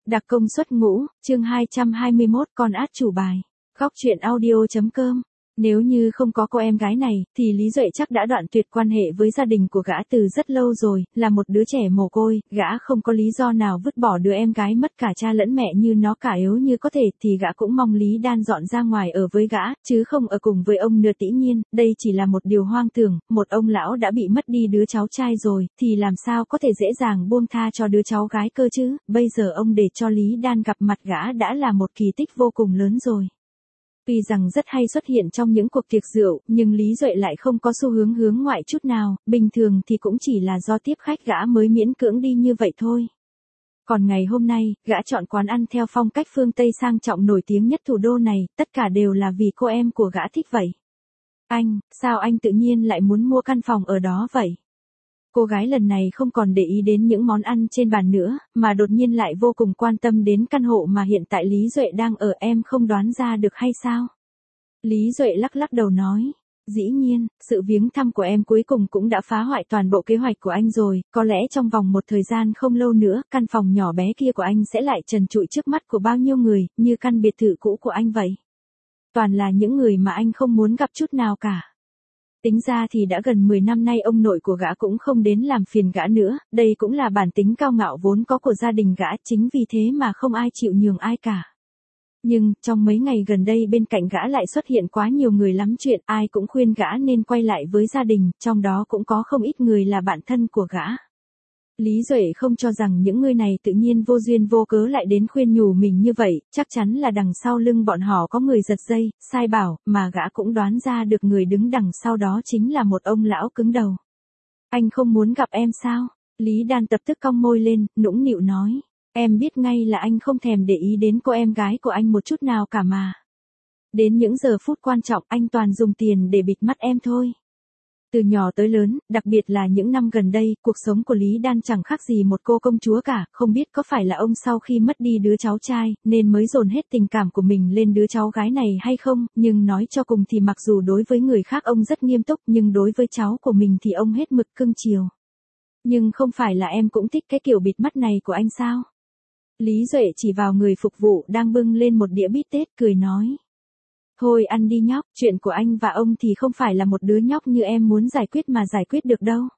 Đặc công suất ngũ, chương 221 con át chủ bài. Góc truyện audio.com. Nếu như không có cô em gái này, thì Lý Duệ chắc đã đoạn tuyệt quan hệ với gia đình của gã từ rất lâu rồi, là một đứa trẻ mồ côi, gã không có lý do nào vứt bỏ đứa em gái mất cả cha lẫn mẹ như nó cả. Yếu như có thể thì gã cũng mong Lý Đan dọn ra ngoài ở với gã, chứ không ở cùng với ông nữa. Dĩ nhiên, đây chỉ là một điều hoang tưởng, một ông lão đã bị mất đi đứa cháu trai rồi, thì làm sao có thể dễ dàng buông tha cho đứa cháu gái cơ chứ. Bây giờ ông để cho Lý Đan gặp mặt gã đã là một kỳ tích vô cùng lớn rồi. Tuy rằng rất hay xuất hiện trong những cuộc tiệc rượu, nhưng Lý Duệ lại không có xu hướng hướng ngoại chút nào, bình thường thì cũng chỉ là do tiếp khách gã mới miễn cưỡng đi như vậy thôi. Còn ngày hôm nay, gã chọn quán ăn theo phong cách phương Tây sang trọng nổi tiếng nhất thủ đô này, tất cả đều là vì cô em của gã thích vậy. Anh, sao anh tự nhiên lại muốn mua căn phòng ở đó vậy? Cô gái lần này không còn để ý đến những món ăn trên bàn nữa, mà đột nhiên lại vô cùng quan tâm đến căn hộ mà hiện tại Lý Duệ đang ở. Em không đoán ra được hay sao? Lý Duệ lắc lắc đầu nói. Dĩ nhiên, sự viếng thăm của em cuối cùng cũng đã phá hoại toàn bộ kế hoạch của anh rồi, có lẽ trong vòng một thời gian không lâu nữa, căn phòng nhỏ bé kia của anh sẽ lại trần trụi trước mắt của bao nhiêu người, như căn biệt thự cũ của anh vậy. Toàn là những người mà anh không muốn gặp chút nào cả. Tính ra thì đã gần 10 năm nay ông nội của gã cũng không đến làm phiền gã nữa, đây cũng là bản tính cao ngạo vốn có của gia đình gã, chính vì thế mà không ai chịu nhường ai cả. Nhưng, trong mấy ngày gần đây bên cạnh gã lại xuất hiện quá nhiều người lắm chuyện, ai cũng khuyên gã nên quay lại với gia đình, trong đó cũng có không ít người là bạn thân của gã. Lý Duệ không cho rằng những người này tự nhiên vô duyên vô cớ lại đến khuyên nhủ mình như vậy, chắc chắn là đằng sau lưng bọn họ có người giật dây, sai bảo, mà gã cũng đoán ra được người đứng đằng sau đó chính là một ông lão cứng đầu. Anh không muốn gặp em sao? Lý Đan tập tức cong môi lên, nũng nịu nói. Em biết ngay là anh không thèm để ý đến cô em gái của anh một chút nào cả mà. Đến những giờ phút quan trọng anh toàn dùng tiền để bịt mắt em thôi. Từ nhỏ tới lớn, đặc biệt là những năm gần đây, cuộc sống của Lý Đan chẳng khác gì một cô công chúa cả, không biết có phải là ông sau khi mất đi đứa cháu trai, nên mới dồn hết tình cảm của mình lên đứa cháu gái này hay không, nhưng nói cho cùng thì mặc dù đối với người khác ông rất nghiêm túc, nhưng đối với cháu của mình thì ông hết mực cưng chiều. Nhưng không phải là em cũng thích cái kiểu bịt mắt này của anh sao? Lý Duệ chỉ vào người phục vụ đang bưng lên một đĩa bít tết cười nói. Thôi ăn đi nhóc, chuyện của anh và ông thì không phải là một đứa nhóc như em muốn giải quyết mà giải quyết được đâu.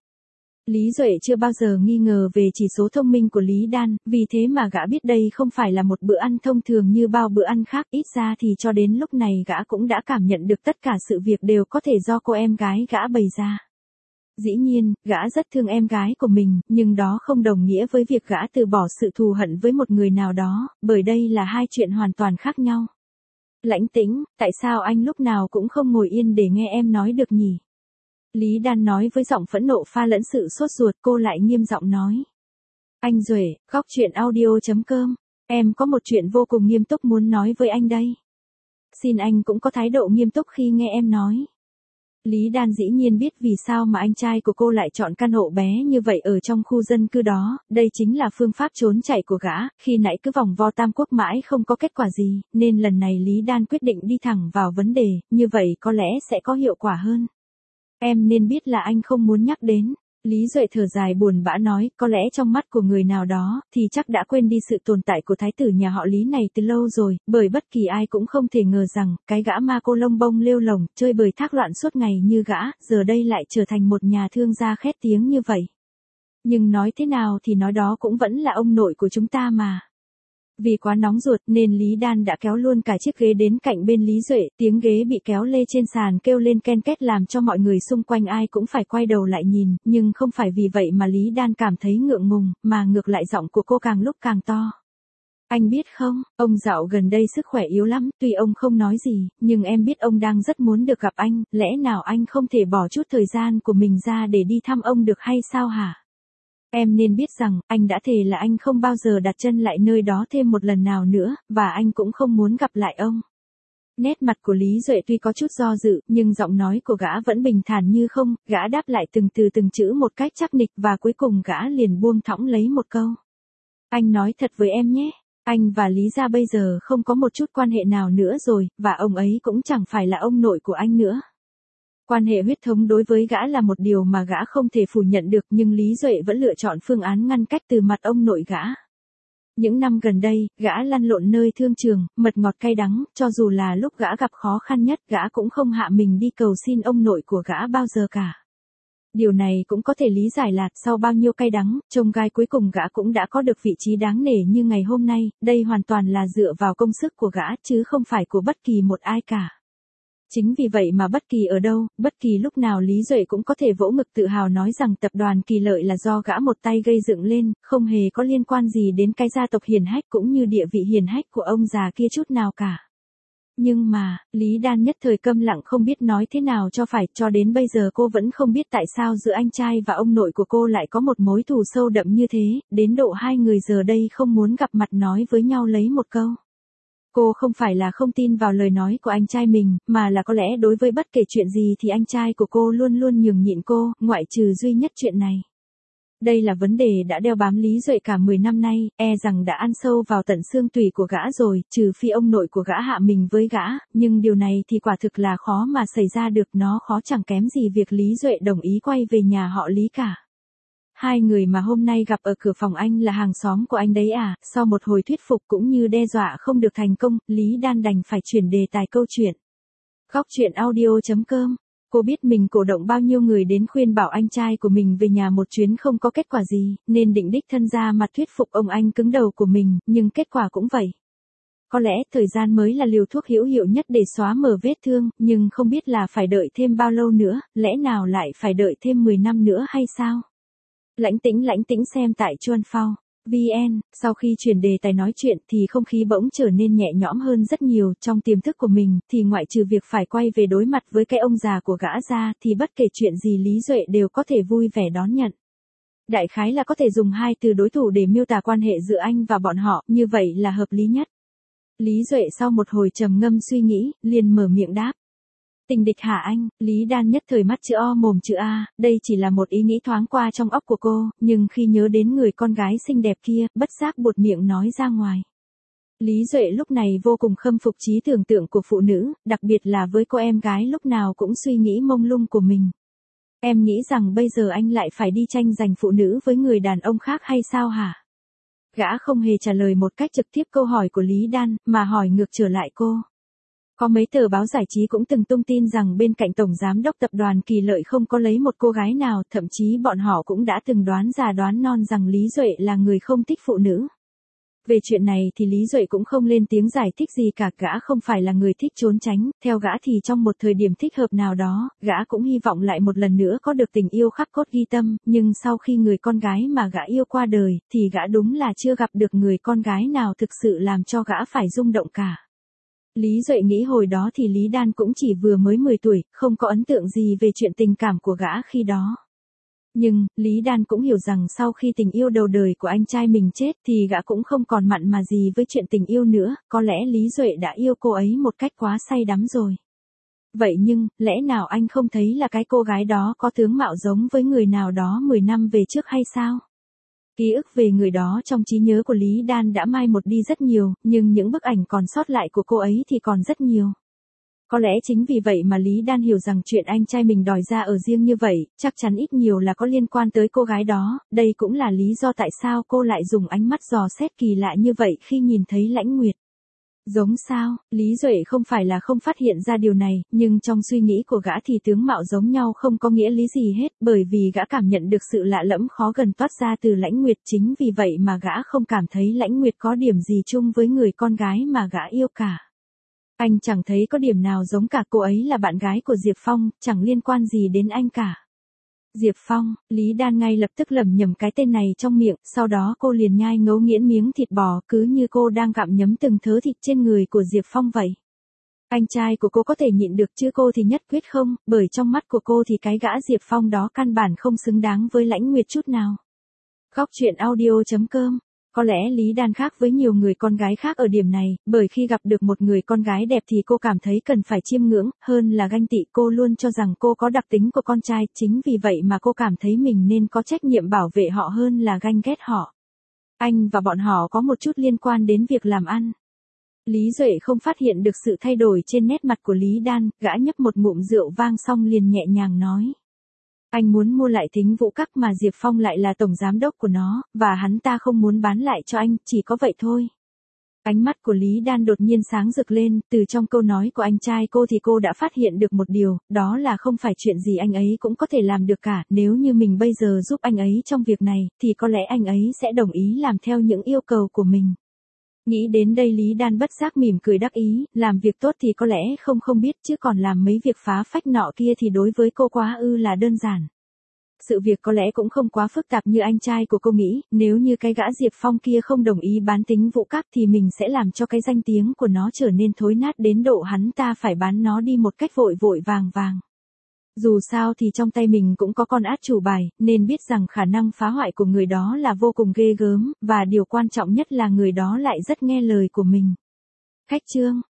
Lý Duệ chưa bao giờ nghi ngờ về chỉ số thông minh của Lý Đan, vì thế mà gã biết đây không phải là một bữa ăn thông thường như bao bữa ăn khác, ít ra thì cho đến lúc này gã cũng đã cảm nhận được tất cả sự việc đều có thể do cô em gái gã bày ra. Dĩ nhiên, gã rất thương em gái của mình, nhưng đó không đồng nghĩa với việc gã từ bỏ sự thù hận với một người nào đó, bởi đây là hai chuyện hoàn toàn khác nhau. Lãnh Tĩnh, tại sao anh lúc nào cũng không ngồi yên để nghe em nói được nhỉ? Lý Đan nói với giọng phẫn nộ pha lẫn sự sốt ruột, cô lại nghiêm giọng nói. Anh Duệ, góc truyện audio.com, em có một chuyện vô cùng nghiêm túc muốn nói với anh đây. Xin anh cũng có thái độ nghiêm túc khi nghe em nói. Lý Đan dĩ nhiên biết vì sao mà anh trai của cô lại chọn căn hộ bé như vậy ở trong khu dân cư đó, đây chính là phương pháp trốn chạy của gã, khi nãy cứ vòng vo Tam Quốc mãi không có kết quả gì, nên lần này Lý Đan quyết định đi thẳng vào vấn đề, như vậy có lẽ sẽ có hiệu quả hơn. Em nên biết là anh không muốn nhắc đến. Lý Duệ thở dài buồn bã nói, có lẽ trong mắt của người nào đó, thì chắc đã quên đi sự tồn tại của thái tử nhà họ Lý này từ lâu rồi, bởi bất kỳ ai cũng không thể ngờ rằng, cái gã ma cô lông bông lêu lồng, chơi bời thác loạn suốt ngày như gã, giờ đây lại trở thành một nhà thương gia khét tiếng như vậy. Nhưng nói thế nào thì nói đó cũng vẫn là ông nội của chúng ta mà. Vì quá nóng ruột nên Lý Đan đã kéo luôn cả chiếc ghế đến cạnh bên Lý Duệ, tiếng ghế bị kéo lê trên sàn kêu lên ken két làm cho mọi người xung quanh ai cũng phải quay đầu lại nhìn, nhưng không phải vì vậy mà Lý Đan cảm thấy ngượng ngùng, mà ngược lại giọng của cô càng lúc càng to. Anh biết không, ông dạo gần đây sức khỏe yếu lắm, tuy ông không nói gì, nhưng em biết ông đang rất muốn được gặp anh, lẽ nào anh không thể bỏ chút thời gian của mình ra để đi thăm ông được hay sao hả? Em nên biết rằng, anh đã thề là anh không bao giờ đặt chân lại nơi đó thêm một lần nào nữa, và anh cũng không muốn gặp lại ông. Nét mặt của Lý Duệ tuy có chút do dự, nhưng giọng nói của gã vẫn bình thản như không, gã đáp lại từng từ từng chữ một cách chắc nịch và cuối cùng gã liền buông thõng lấy một câu. Anh nói thật với em nhé, anh và Lý gia bây giờ không có một chút quan hệ nào nữa rồi, và ông ấy cũng chẳng phải là ông nội của anh nữa. Quan hệ huyết thống đối với gã là một điều mà gã không thể phủ nhận được, nhưng Lý Duệ vẫn lựa chọn phương án ngăn cách từ mặt ông nội gã. Những năm gần đây, gã lăn lộn nơi thương trường, mật ngọt cay đắng, cho dù là lúc gã gặp khó khăn nhất, gã cũng không hạ mình đi cầu xin ông nội của gã bao giờ cả. Điều này cũng có thể lý giải là, sau bao nhiêu cay đắng, chông gai cuối cùng gã cũng đã có được vị trí đáng nể như ngày hôm nay, đây hoàn toàn là dựa vào công sức của gã, chứ không phải của bất kỳ một ai cả. Chính vì vậy mà bất kỳ ở đâu, bất kỳ lúc nào Lý Duệ cũng có thể vỗ ngực tự hào nói rằng tập đoàn Kỳ Lợi là do gã một tay gây dựng lên, không hề có liên quan gì đến cái gia tộc hiển hách cũng như địa vị hiển hách của ông già kia chút nào cả. Nhưng mà, Lý Đan nhất thời câm lặng không biết nói thế nào cho phải, cho đến bây giờ cô vẫn không biết tại sao giữa anh trai và ông nội của cô lại có một mối thù sâu đậm như thế, đến độ hai người giờ đây không muốn gặp mặt nói với nhau lấy một câu. Cô không phải là không tin vào lời nói của anh trai mình, mà là có lẽ đối với bất kể chuyện gì thì anh trai của cô luôn luôn nhường nhịn cô, ngoại trừ duy nhất chuyện này. Đây là vấn đề đã đeo bám Lý Duệ cả 10 năm nay, rằng đã ăn sâu vào tận xương tủy của gã rồi, trừ phi ông nội của gã hạ mình với gã, nhưng điều này thì quả thực là khó mà xảy ra được, nó khó chẳng kém gì việc Lý Duệ đồng ý quay về nhà họ Lý cả. Hai người mà hôm nay gặp ở cửa phòng anh là hàng xóm của anh đấy à, sau một hồi thuyết phục cũng như đe dọa không được thành công, Lý Đan đành phải chuyển đề tài câu chuyện. Góc chuyện audio.com. Cô biết mình cổ động bao nhiêu người đến khuyên bảo anh trai của mình về nhà một chuyến không có kết quả gì, nên định đích thân ra mặt thuyết phục ông anh cứng đầu của mình, nhưng kết quả cũng vậy. Có lẽ thời gian mới là liều thuốc hữu hiệu nhất để xóa mở vết thương, nhưng không biết là phải đợi thêm bao lâu nữa, lẽ nào lại phải đợi thêm 10 năm nữa hay sao? Lãnh tĩnh xem tại Chuan Phao. VN, sau khi chuyển đề tài nói chuyện thì không khí bỗng trở nên nhẹ nhõm hơn rất nhiều, trong tiềm thức của mình thì ngoại trừ việc phải quay về đối mặt với cái ông già của gã ra thì bất kể chuyện gì Lý Duệ đều có thể vui vẻ đón nhận. Đại khái là có thể dùng hai từ đối thủ để miêu tả quan hệ giữa anh và bọn họ, như vậy là hợp lý nhất. Lý Duệ sau một hồi trầm ngâm suy nghĩ, liền mở miệng đáp. Tình địch hả anh? Lý Đan nhất thời mắt chữ O mồm chữ A, đây chỉ là một ý nghĩ thoáng qua trong óc của cô, nhưng khi nhớ đến người con gái xinh đẹp kia, bất giác buột miệng nói ra ngoài. Lý Duệ lúc này vô cùng khâm phục trí tưởng tượng của phụ nữ, đặc biệt là với cô em gái lúc nào cũng suy nghĩ mông lung của mình. Em nghĩ rằng bây giờ anh lại phải đi tranh giành phụ nữ với người đàn ông khác hay sao hả? Gã không hề trả lời một cách trực tiếp câu hỏi của Lý Đan, mà hỏi ngược trở lại cô. Có mấy tờ báo giải trí cũng từng tung tin rằng bên cạnh Tổng Giám đốc Tập đoàn Kỳ Lợi không có lấy một cô gái nào, thậm chí bọn họ cũng đã từng đoán già đoán non rằng Lý Duệ là người không thích phụ nữ. Về chuyện này thì Lý Duệ cũng không lên tiếng giải thích gì cả, gã không phải là người thích trốn tránh, theo gã thì trong một thời điểm thích hợp nào đó, gã cũng hy vọng lại một lần nữa có được tình yêu khắc cốt ghi tâm, nhưng sau khi người con gái mà gã yêu qua đời, thì gã đúng là chưa gặp được người con gái nào thực sự làm cho gã phải rung động cả. Lý Duệ nghĩ hồi đó thì Lý Đan cũng chỉ vừa mới 10 tuổi, không có ấn tượng gì về chuyện tình cảm của gã khi đó. Nhưng, Lý Đan cũng hiểu rằng sau khi tình yêu đầu đời của anh trai mình chết thì gã cũng không còn mặn mà gì với chuyện tình yêu nữa, có lẽ Lý Duệ đã yêu cô ấy một cách quá say đắm rồi. Vậy nhưng, lẽ nào anh không thấy là cái cô gái đó có tướng mạo giống với người nào đó 10 năm về trước hay sao? Ký ức về người đó trong trí nhớ của Lý Đan đã mai một đi rất nhiều, nhưng những bức ảnh còn sót lại của cô ấy thì còn rất nhiều. Có lẽ chính vì vậy mà Lý Đan hiểu rằng chuyện anh trai mình đòi ra ở riêng như vậy, chắc chắn ít nhiều là có liên quan tới cô gái đó, đây cũng là lý do tại sao cô lại dùng ánh mắt dò xét kỳ lạ như vậy khi nhìn thấy Lãnh Nguyệt. Giống sao, Lý Duệ không phải là không phát hiện ra điều này, nhưng trong suy nghĩ của gã thì tướng mạo giống nhau không có nghĩa lý gì hết, bởi vì gã cảm nhận được sự lạ lẫm khó gần toát ra từ Lãnh Nguyệt, chính vì vậy mà gã không cảm thấy Lãnh Nguyệt có điểm gì chung với người con gái mà gã yêu cả. Anh chẳng thấy có điểm nào giống cả, cô ấy là bạn gái của Diệp Phong, chẳng liên quan gì đến anh cả. Diệp Phong, Lý Đan ngay lập tức lẩm nhẩm cái tên này trong miệng, sau đó cô liền nhai ngấu nghiến miếng thịt bò, cứ như cô đang gặm nhấm từng thớ thịt trên người của Diệp Phong vậy. Anh trai của cô có thể nhịn được chứ cô thì nhất quyết không, bởi trong mắt của cô thì cái gã Diệp Phong đó căn bản không xứng đáng với Lãnh Nguyệt chút nào. Góc chuyện audio.com. Có lẽ Lý Đan khác với nhiều người con gái khác ở điểm này, bởi khi gặp được một người con gái đẹp thì cô cảm thấy cần phải chiêm ngưỡng, hơn là ganh tị. Cô luôn cho rằng cô có đặc tính của con trai, chính vì vậy mà cô cảm thấy mình nên có trách nhiệm bảo vệ họ hơn là ganh ghét họ. Anh và bọn họ có một chút liên quan đến việc làm ăn. Lý Duệ không phát hiện được sự thay đổi trên nét mặt của Lý Đan, gã nhấp một ngụm rượu vang xong liền nhẹ nhàng nói. Anh muốn mua lại Thính Vũ Các mà Diệp Phong lại là tổng giám đốc của nó, và hắn ta không muốn bán lại cho anh, chỉ có vậy thôi. Ánh mắt của Lý Đan đột nhiên sáng rực lên, từ trong câu nói của anh trai cô thì cô đã phát hiện được một điều, đó là không phải chuyện gì anh ấy cũng có thể làm được cả, nếu như mình bây giờ giúp anh ấy trong việc này, thì có lẽ anh ấy sẽ đồng ý làm theo những yêu cầu của mình. Nghĩ đến đây Lý Đan bất giác mỉm cười đắc ý, làm việc tốt thì có lẽ không biết chứ còn làm mấy việc phá phách nọ kia thì đối với cô quá là đơn giản. Sự việc có lẽ cũng không quá phức tạp như anh trai của cô nghĩ, nếu như cái gã Diệp Phong kia không đồng ý bán Thính Vũ Các thì mình sẽ làm cho cái danh tiếng của nó trở nên thối nát đến độ hắn ta phải bán nó đi một cách vội vội vàng vàng. Dù sao thì trong tay mình cũng có con át chủ bài, nên biết rằng khả năng phá hoại của người đó là vô cùng ghê gớm, và điều quan trọng nhất là người đó lại rất nghe lời của mình. Khách trương